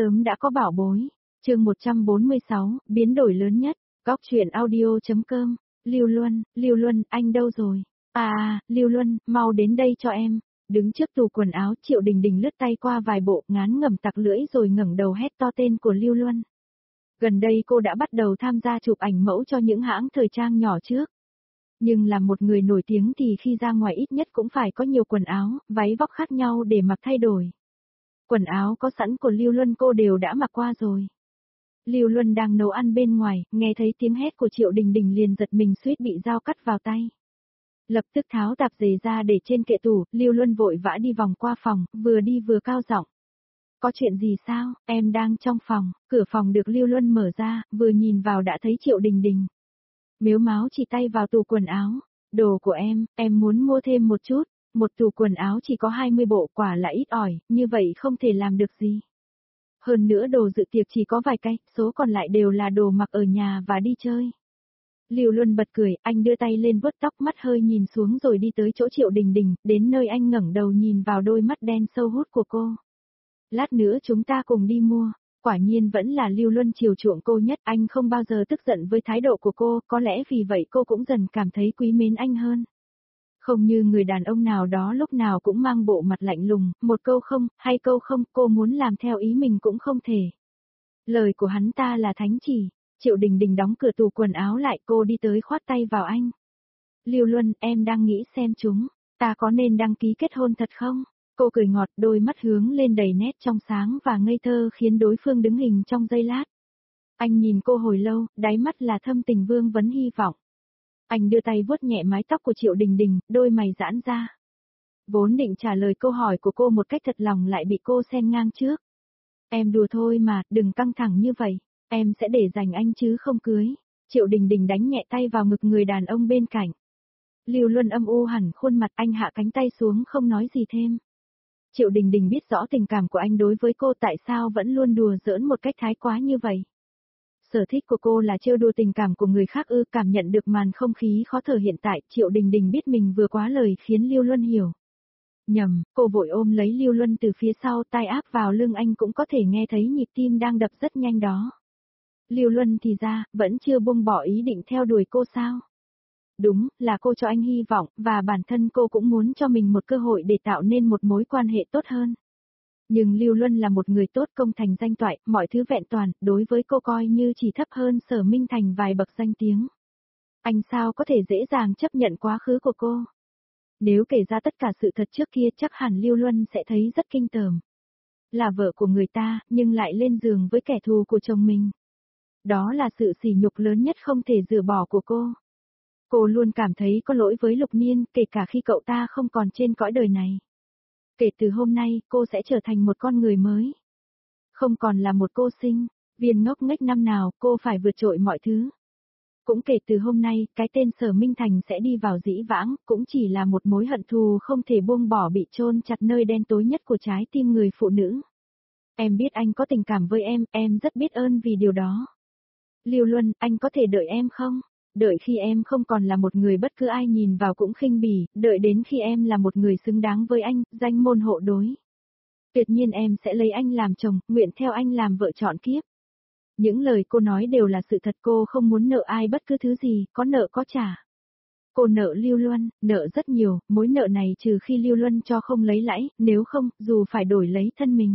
sớm đã có bảo bối. Chương 146, biến đổi lớn nhất. Góc truyện audio.com. Lưu Luân, anh đâu rồi? Lưu Luân, mau đến đây cho em. Đứng trước tủ quần áo, Triệu Đình Đình lướt tay qua vài bộ, ngán ngẩm tặc lưỡi rồi ngẩng đầu hét to tên của Lưu Luân. Gần đây cô đã bắt đầu tham gia chụp ảnh mẫu cho những hãng thời trang nhỏ trước. Nhưng là một người nổi tiếng thì khi ra ngoài ít nhất cũng phải có nhiều quần áo, váy vóc khác nhau để mặc thay đổi. Quần áo có sẵn của Lưu Luân cô đều đã mặc qua rồi. Lưu Luân đang nấu ăn bên ngoài, nghe thấy tiếng hét của Triệu Đình Đình liền giật mình suýt bị dao cắt vào tay. Lập tức tháo tạp dề ra để trên kệ tủ, Lưu Luân vội vã đi vòng qua phòng, vừa đi vừa cao giọng. Có chuyện gì sao, em đang trong phòng, cửa phòng được Lưu Luân mở ra, vừa nhìn vào đã thấy Triệu Đình Đình. Mếu máo chỉ tay vào tủ quần áo, đồ của em muốn mua thêm một chút, một tủ quần áo chỉ có 20 bộ quả là ít ỏi, như vậy không thể làm được gì. Hơn nữa đồ dự tiệc chỉ có vài cái, số còn lại đều là đồ mặc ở nhà và đi chơi. Lưu Luân bật cười, anh đưa tay lên vuốt tóc mắt hơi nhìn xuống rồi đi tới chỗ Triệu Đình Đình, đến nơi anh ngẩng đầu nhìn vào đôi mắt đen sâu hút của cô. Lát nữa chúng ta cùng đi mua. Quả nhiên vẫn là Lưu Luân chiều chuộng cô nhất, anh không bao giờ tức giận với thái độ của cô, có lẽ vì vậy cô cũng dần cảm thấy quý mến anh hơn. Không như người đàn ông nào đó lúc nào cũng mang bộ mặt lạnh lùng, một câu không, hai câu không, cô muốn làm theo ý mình cũng không thể. Lời của hắn ta là thánh chỉ. Triệu Đình Đình đóng cửa tủ quần áo lại, cô đi tới khoát tay vào anh. Lưu Luân, em đang nghĩ xem ta có nên đăng ký kết hôn thật không? Cô cười ngọt, đôi mắt hướng lên đầy nét trong sáng và ngây thơ khiến đối phương đứng hình trong giây lát. Anh nhìn cô hồi lâu, đáy mắt là thâm tình vương vấn hy vọng. Anh đưa tay vuốt nhẹ mái tóc của Triệu Đình Đình, đôi mày giãn ra. Vốn định trả lời câu hỏi của cô một cách thật lòng lại bị cô xen ngang trước. Em đùa thôi mà, đừng căng thẳng như vậy, em sẽ để dành anh chứ không cưới. Triệu Đình Đình đánh nhẹ tay vào ngực người đàn ông bên cạnh. Lưu Luân âm u hẳn khuôn mặt, anh hạ cánh tay xuống không nói gì thêm. Triệu Đình Đình biết rõ tình cảm của anh đối với cô, tại sao vẫn luôn đùa giỡn một cách thái quá như vậy. Sở thích của cô là trêu đùa tình cảm của người khác ư? Cảm nhận được màn không khí khó thở hiện tại, Triệu Đình Đình biết mình vừa quá lời khiến Lưu Luân hiểu. Nhầm, cô vội ôm lấy Lưu Luân từ phía sau, tay áp vào lưng anh, cũng có thể nghe thấy nhịp tim đang đập rất nhanh đó. Lưu Luân thì ra, vẫn chưa buông bỏ ý định theo đuổi cô sao? Đúng, là cô cho anh hy vọng, và bản thân cô cũng muốn cho mình một cơ hội để tạo nên một mối quan hệ tốt hơn. Nhưng Lưu Luân là một người tốt, công thành danh toại, mọi thứ vẹn toàn, đối với cô coi như chỉ thấp hơn Sở Minh Thành vài bậc danh tiếng. Anh sao có thể dễ dàng chấp nhận quá khứ của cô? Nếu kể ra tất cả sự thật trước kia chắc hẳn Lưu Luân sẽ thấy rất kinh tởm. Là vợ của người ta, nhưng lại lên giường với kẻ thù của chồng mình. Đó là sự sỉ nhục lớn nhất không thể rửa bỏ của cô. Cô luôn cảm thấy có lỗi với Lục Niên, kể cả khi cậu ta không còn trên cõi đời này. Kể từ hôm nay, cô sẽ trở thành một con người mới. Không còn là một cô sinh viên ngốc nghếch năm nào, cô phải vượt trội mọi thứ. Cũng kể từ hôm nay, cái tên Sở Minh Thành sẽ đi vào dĩ vãng, cũng chỉ là một mối hận thù không thể buông bỏ bị chôn chặt nơi đen tối nhất của trái tim người phụ nữ. Em biết anh có tình cảm với em rất biết ơn vì điều đó. Lưu Luân, anh có thể đợi em không? Đợi khi em không còn là một người bất cứ ai nhìn vào cũng khinh bỉ, đợi đến khi em là một người xứng đáng với anh, danh môn hộ đối. Tuyệt nhiên em sẽ lấy anh làm chồng, nguyện theo anh làm vợ trọn kiếp. Những lời cô nói đều là sự thật, cô không muốn nợ ai bất cứ thứ gì, có nợ có trả. Cô nợ Lưu Luân, nợ rất nhiều, mối nợ này trừ khi Lưu Luân cho không lấy lãi, nếu không, dù phải đổi lấy thân mình.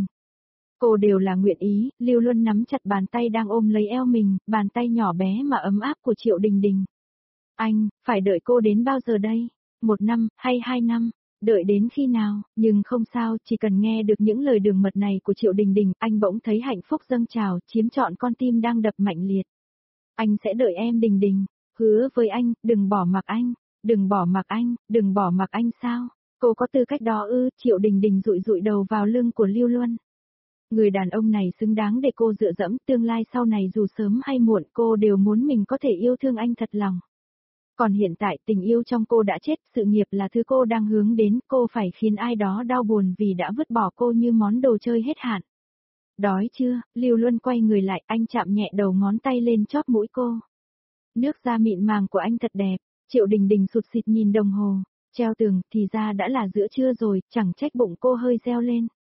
Cô đều là nguyện ý. Lưu Luân nắm chặt bàn tay đang ôm lấy eo mình, bàn tay nhỏ bé mà ấm áp của Triệu Đình Đình. Anh, phải đợi cô đến bao giờ đây? 1 năm, hay 2 năm? Đợi đến khi nào? Nhưng không sao, chỉ cần nghe được những lời đường mật này của Triệu Đình Đình, anh bỗng thấy hạnh phúc dâng trào, chiếm trọn con tim đang đập mạnh liệt. Anh sẽ đợi em Đình Đình, hứa với anh, đừng bỏ mặc anh, đừng bỏ mặc anh, đừng bỏ mặc anh sao? Cô có tư cách đó ư? Triệu Đình Đình dụi dụi đầu vào lưng của Lưu Luân. Người đàn ông này xứng đáng để cô dựa dẫm, tương lai sau này dù sớm hay muộn cô đều muốn mình có thể yêu thương anh thật lòng. Còn hiện tại tình yêu trong cô đã chết, sự nghiệp là thứ cô đang hướng đến, cô phải khiến ai đó đau buồn vì đã vứt bỏ cô như món đồ chơi hết hạn. Đói chưa? Lưu Luân quay người lại, anh chạm nhẹ đầu ngón tay lên chóp mũi cô. Nước da mịn màng của anh thật đẹp. Triệu Đình Đình sụt sịt nhìn đồng hồ, treo tường, thì ra đã là giữa trưa rồi, chẳng trách bụng cô hơi reo lên.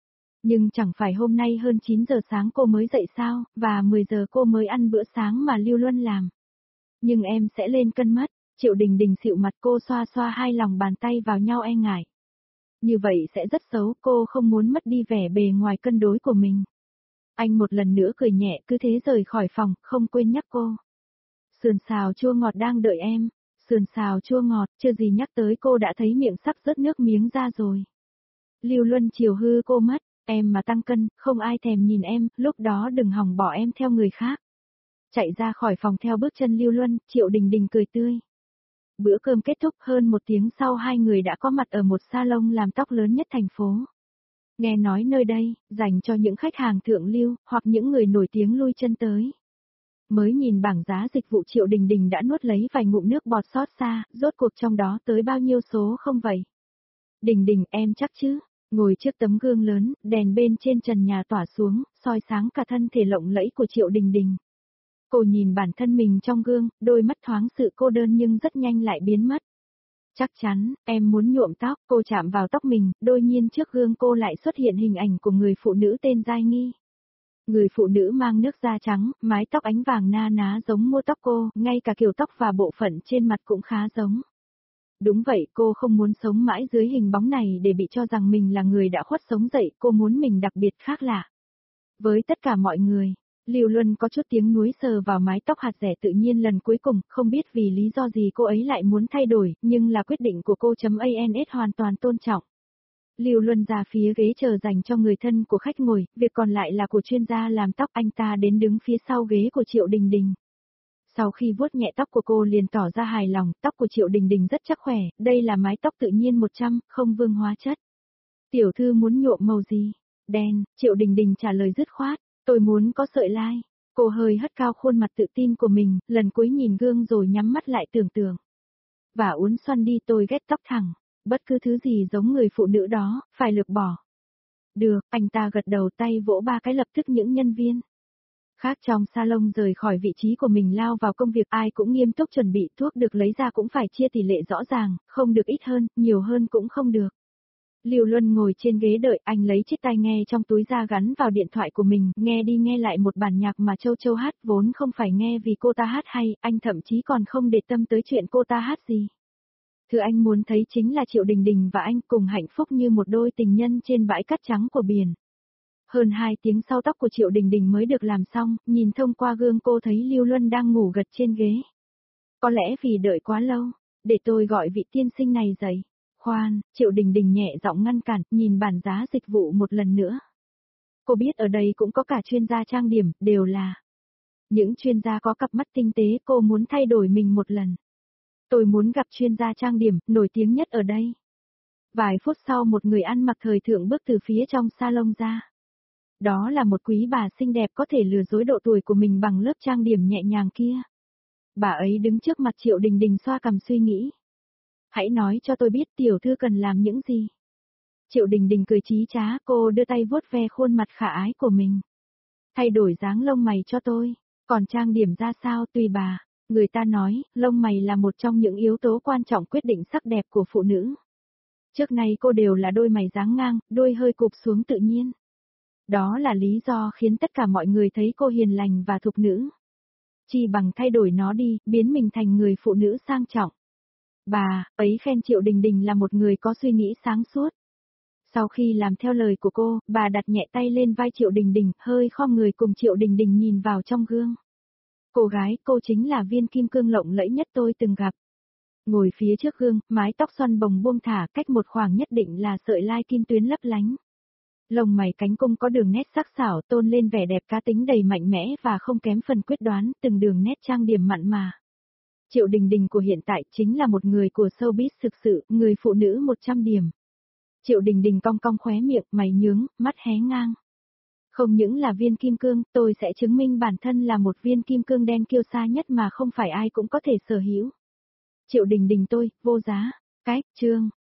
Nhưng chẳng phải hôm nay hơn 9 giờ sáng cô mới dậy sao, và 10 giờ cô mới ăn bữa sáng mà Lưu Luân làm. Nhưng em sẽ lên cân mất, Triệu Đình Đình xịu mặt cô xoa xoa hai lòng bàn tay vào nhau e ngại. Như vậy sẽ rất xấu, cô không muốn mất đi vẻ bề ngoài cân đối của mình. Anh một lần nữa cười nhẹ cứ thế rời khỏi phòng, không quên nhắc cô. Sườn xào chua ngọt đang đợi em, sườn xào chua ngọt, chưa gì nhắc tới cô đã thấy miệng sắp rớt nước miếng ra rồi. Lưu Luân chiều hư cô mất, em mà tăng cân, không ai thèm nhìn em, lúc đó đừng hòng bỏ em theo người khác. Chạy ra khỏi phòng theo bước chân Lưu Luân, Triệu Đình Đình cười tươi. Bữa cơm kết thúc hơn 1 tiếng sau hai người đã có mặt ở một salon làm tóc lớn nhất thành phố. Nghe nói nơi đây, dành cho những khách hàng thượng lưu, hoặc những người nổi tiếng lui chân tới. Mới nhìn bảng giá dịch vụ Triệu Đình Đình đã nuốt lấy vài ngụm nước bọt xót xa, rốt cuộc trong đó tới bao nhiêu số không vậy? Đình Đình em chắc chứ? Ngồi trước tấm gương lớn, đèn bên trên trần nhà tỏa xuống, soi sáng cả thân thể lộng lẫy của Triệu Đình Đình. Cô nhìn bản thân mình trong gương, đôi mắt thoáng sự cô đơn nhưng rất nhanh lại biến mất. Chắc chắn, em muốn nhuộm tóc, cô chạm vào tóc mình, đôi nhiên trước gương cô lại xuất hiện hình ảnh của người phụ nữ tên Giai Nghi. Người phụ nữ mang nước da trắng, mái tóc ánh vàng na ná giống mô tóc cô, ngay cả kiểu tóc và bộ phận trên mặt cũng khá giống. Đúng vậy, cô không muốn sống mãi dưới hình bóng này để bị cho rằng mình là người đã khuất sống dậy, cô muốn mình đặc biệt khác lạ. Với tất cả mọi người, Lưu Luân có chút tiếng nuối sờ vào mái tóc hạt rẻ tự nhiên lần cuối cùng, không biết vì lý do gì cô ấy lại muốn thay đổi, nhưng là quyết định của cô.ans hoàn toàn tôn trọng. Lưu Luân ra phía ghế chờ dành cho người thân của khách ngồi, việc còn lại là của chuyên gia làm tóc, anh ta đến đứng phía sau ghế của Triệu Đình Đình. Sau khi vuốt nhẹ tóc của cô liền tỏ ra hài lòng, tóc của Triệu Đình Đình rất chắc khỏe, đây là mái tóc tự nhiên 100, không vương hóa chất. Tiểu thư muốn nhuộm màu gì? Đen, Triệu Đình Đình trả lời dứt khoát, tôi muốn có sợi lai. Cô hơi hất cao khuôn mặt tự tin của mình, lần cuối nhìn gương rồi nhắm mắt lại tưởng tượng. Và uốn xoăn đi, tôi ghét tóc thẳng, bất cứ thứ gì giống người phụ nữ đó, phải lược bỏ. Được, anh ta gật đầu, tay vỗ 3 cái lập tức những nhân viên khác trong salon rời khỏi vị trí của mình lao vào công việc, ai cũng nghiêm túc chuẩn bị, thuốc được lấy ra cũng phải chia tỷ lệ rõ ràng, không được ít hơn, nhiều hơn cũng không được. Lưu Luân ngồi trên ghế đợi, anh lấy chiếc tai nghe trong túi ra gắn vào điện thoại của mình, nghe đi nghe lại một bản nhạc mà Châu Châu hát, vốn không phải nghe vì cô ta hát hay, anh thậm chí còn không để tâm tới chuyện cô ta hát gì. Thứ anh muốn thấy chính là Triệu Đình Đình và anh cùng hạnh phúc như một đôi tình nhân trên bãi cát trắng của biển. Hơn 2 tiếng sau tóc của Triệu Đình Đình mới được làm xong, nhìn thông qua gương cô thấy Lưu Luân đang ngủ gật trên ghế. Có lẽ vì đợi quá lâu, để tôi gọi vị tiên sinh này dậy. Khoan, Triệu Đình Đình nhẹ giọng ngăn cản, nhìn bản giá dịch vụ một lần nữa. Cô biết ở đây cũng có cả chuyên gia trang điểm, đều là những chuyên gia có cặp mắt tinh tế, cô muốn thay đổi mình một lần. Tôi muốn gặp chuyên gia trang điểm, nổi tiếng nhất ở đây. Vài phút sau một người ăn mặc thời thượng bước từ phía trong salon ra. Đó là một quý bà xinh đẹp có thể lừa dối độ tuổi của mình bằng lớp trang điểm nhẹ nhàng kia. Bà ấy đứng trước mặt Triệu Đình Đình xoa cằm suy nghĩ. Hãy nói cho tôi biết tiểu thư cần làm những gì. Triệu Đình Đình cười chí trá, cô đưa tay vuốt ve khuôn mặt khả ái của mình. Thay đổi dáng lông mày cho tôi, còn trang điểm ra sao tùy bà. Người ta nói, lông mày là một trong những yếu tố quan trọng quyết định sắc đẹp của phụ nữ. Trước nay cô đều là đôi mày dáng ngang, đuôi hơi cụp xuống tự nhiên. Đó là lý do khiến tất cả mọi người thấy cô hiền lành và thục nữ. Chỉ bằng thay đổi nó đi, biến mình thành người phụ nữ sang trọng. Bà ấy khen Triệu Đình Đình là một người có suy nghĩ sáng suốt. Sau khi làm theo lời của cô, bà đặt nhẹ tay lên vai Triệu Đình Đình, hơi khom người cùng Triệu Đình Đình nhìn vào trong gương. Cô gái, cô chính là viên kim cương lộng lẫy nhất tôi từng gặp. Ngồi phía trước gương, mái tóc xoăn bồng buông thả, cách một khoảng nhất định là sợi lai kim tuyến lấp lánh. Lông mày cánh cung có đường nét sắc sảo, tôn lên vẻ đẹp cá tính đầy mạnh mẽ và không kém phần quyết đoán, từng đường nét trang điểm mặn mà. Triệu Đình Đình của hiện tại chính là một người của showbiz thực sự, người phụ nữ 100 điểm. Triệu Đình Đình cong cong khóe miệng, mày nhướng, mắt hé ngang. Không những là viên kim cương, tôi sẽ chứng minh bản thân là một viên kim cương đen kiêu sa nhất mà không phải ai cũng có thể sở hữu. Triệu Đình Đình tôi, vô giá. Cái, chương.